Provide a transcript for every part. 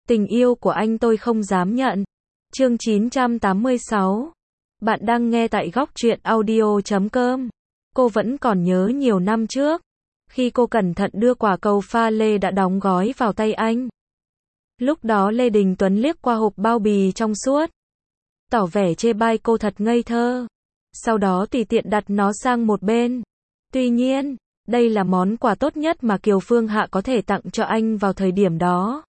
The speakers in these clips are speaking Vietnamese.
Tình yêu của anh tôi không dám nhận. Chương 986. Bạn đang nghe tại góc truyện audio.com. Cô vẫn còn nhớ nhiều năm trước, khi cô cẩn thận đưa quả cầu pha lê đã đóng gói vào tay anh. Lúc đó Lê Đình Tuấn liếc qua hộp bao bì trong suốt, tỏ vẻ chê bai cô thật ngây thơ. Sau đó tùy tiện đặt nó sang một bên. Tuy nhiên, đây là món quà tốt nhất mà Kiều Phương Hạ có thể tặng cho anh vào thời điểm đó.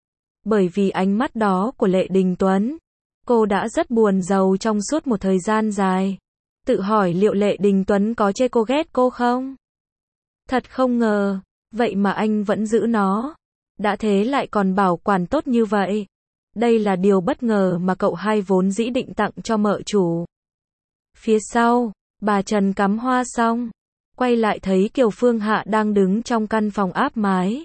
Bởi vì ánh mắt đó của Lê Đình Tuấn, cô đã rất buồn rầu trong suốt một thời gian dài. Tự hỏi liệu Lê Đình Tuấn có chê cô ghét cô không? Thật không ngờ, vậy mà anh vẫn giữ nó. Đã thế lại còn bảo quản tốt như vậy. Đây là điều bất ngờ mà cậu hai vốn dĩ định tặng cho mợ chủ. Phía sau, bà Trần cắm hoa xong, quay lại thấy Kiều Phương Hạ đang đứng trong căn phòng áp mái.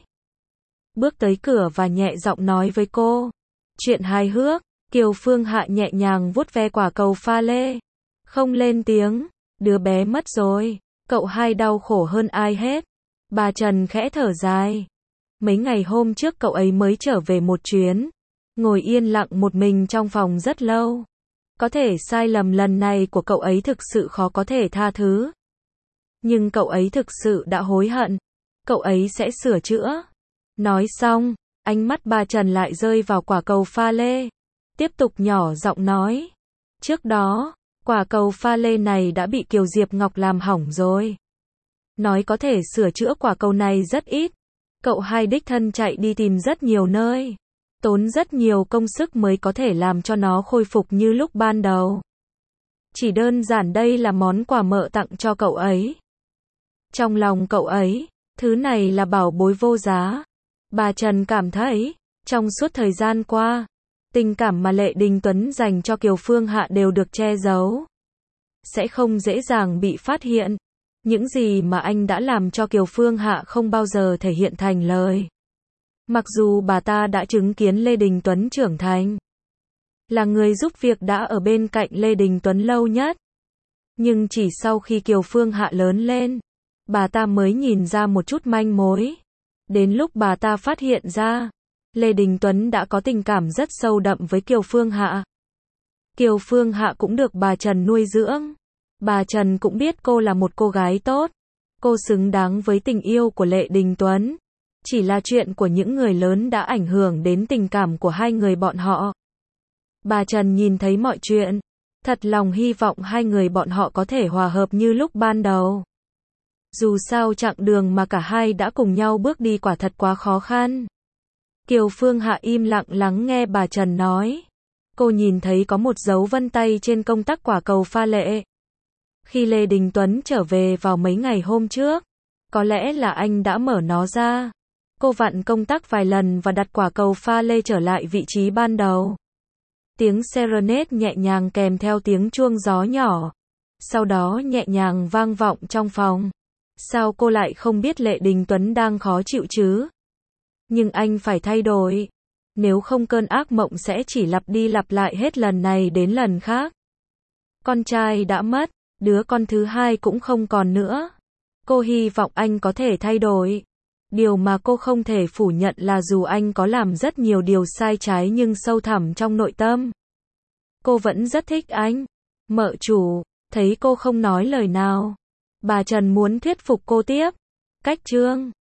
Bước tới cửa và nhẹ giọng nói với cô. Chuyện hài hước. Kiều Phương Hạ nhẹ nhàng vuốt ve quả cầu pha lê. Không lên tiếng. Đứa bé mất rồi. Cậu hai đau khổ hơn ai hết. Bà Trần khẽ thở dài. Mấy ngày hôm trước cậu ấy mới trở về một chuyến. Ngồi yên lặng một mình trong phòng rất lâu. Có thể sai lầm lần này của cậu ấy thực sự khó có thể tha thứ. Nhưng cậu ấy thực sự đã hối hận. Cậu ấy sẽ sửa chữa. Nói xong, ánh mắt bà Trần lại rơi vào quả cầu pha lê. Tiếp tục nhỏ giọng nói. Trước đó, quả cầu pha lê này đã bị Kiều Diệp Ngọc làm hỏng rồi. Nói có thể sửa chữa quả cầu này rất ít. Cậu hai đích thân chạy đi tìm rất nhiều nơi. Tốn rất nhiều công sức mới có thể làm cho nó khôi phục như lúc ban đầu. Chỉ đơn giản đây là món quà mợ tặng cho cậu ấy. Trong lòng cậu ấy, thứ này là bảo bối vô giá. Bà Trần cảm thấy, trong suốt thời gian qua, tình cảm mà Lê Đình Tuấn dành cho Kiều Phương Hạ đều được che giấu. Sẽ không dễ dàng bị phát hiện. Những gì mà anh đã làm cho Kiều Phương Hạ không bao giờ thể hiện thành lời. Mặc dù bà ta đã chứng kiến Lê Đình Tuấn trưởng thành, là người giúp việc đã ở bên cạnh Lê Đình Tuấn lâu nhất. Nhưng chỉ sau khi Kiều Phương Hạ lớn lên, bà ta mới nhìn ra một chút manh mối. Đến lúc bà ta phát hiện ra, Lê Đình Tuấn đã có tình cảm rất sâu đậm với Kiều Phương Hạ. Kiều Phương Hạ cũng được bà Trần nuôi dưỡng. Bà Trần cũng biết cô là một cô gái tốt. Cô xứng đáng với tình yêu của Lê Đình Tuấn. Chỉ là chuyện của những người lớn đã ảnh hưởng đến tình cảm của hai người bọn họ. Bà Trần nhìn thấy mọi chuyện. Thật lòng hy vọng hai người bọn họ có thể hòa hợp như lúc ban đầu. Dù sao chặng đường mà cả hai đã cùng nhau bước đi quả thật quá khó khăn. Kiều Phương Hạ im lặng lắng nghe bà Trần nói. Cô nhìn thấy có một dấu vân tay trên công tắc quả cầu pha lê. Khi Lê Đình Tuấn trở về vào mấy ngày hôm trước, có lẽ là anh đã mở nó ra. Cô vặn công tắc vài lần và đặt quả cầu pha lê trở lại vị trí ban đầu. Tiếng serenade nhẹ nhàng kèm theo tiếng chuông gió nhỏ. Sau đó nhẹ nhàng vang vọng trong phòng. Sao cô lại không biết Lê Đình Tuấn đang khó chịu chứ? Nhưng anh phải thay đổi. Nếu không cơn ác mộng sẽ chỉ lặp đi lặp lại hết lần này đến lần khác. Con trai đã mất, đứa con thứ hai cũng không còn nữa. Cô hy vọng anh có thể thay đổi. Điều mà cô không thể phủ nhận là dù anh có làm rất nhiều điều sai trái nhưng sâu thẳm trong nội tâm, cô vẫn rất thích anh. Mợ chủ, thấy cô không nói lời nào, bà Trần muốn thuyết phục cô tiếp. Cách chương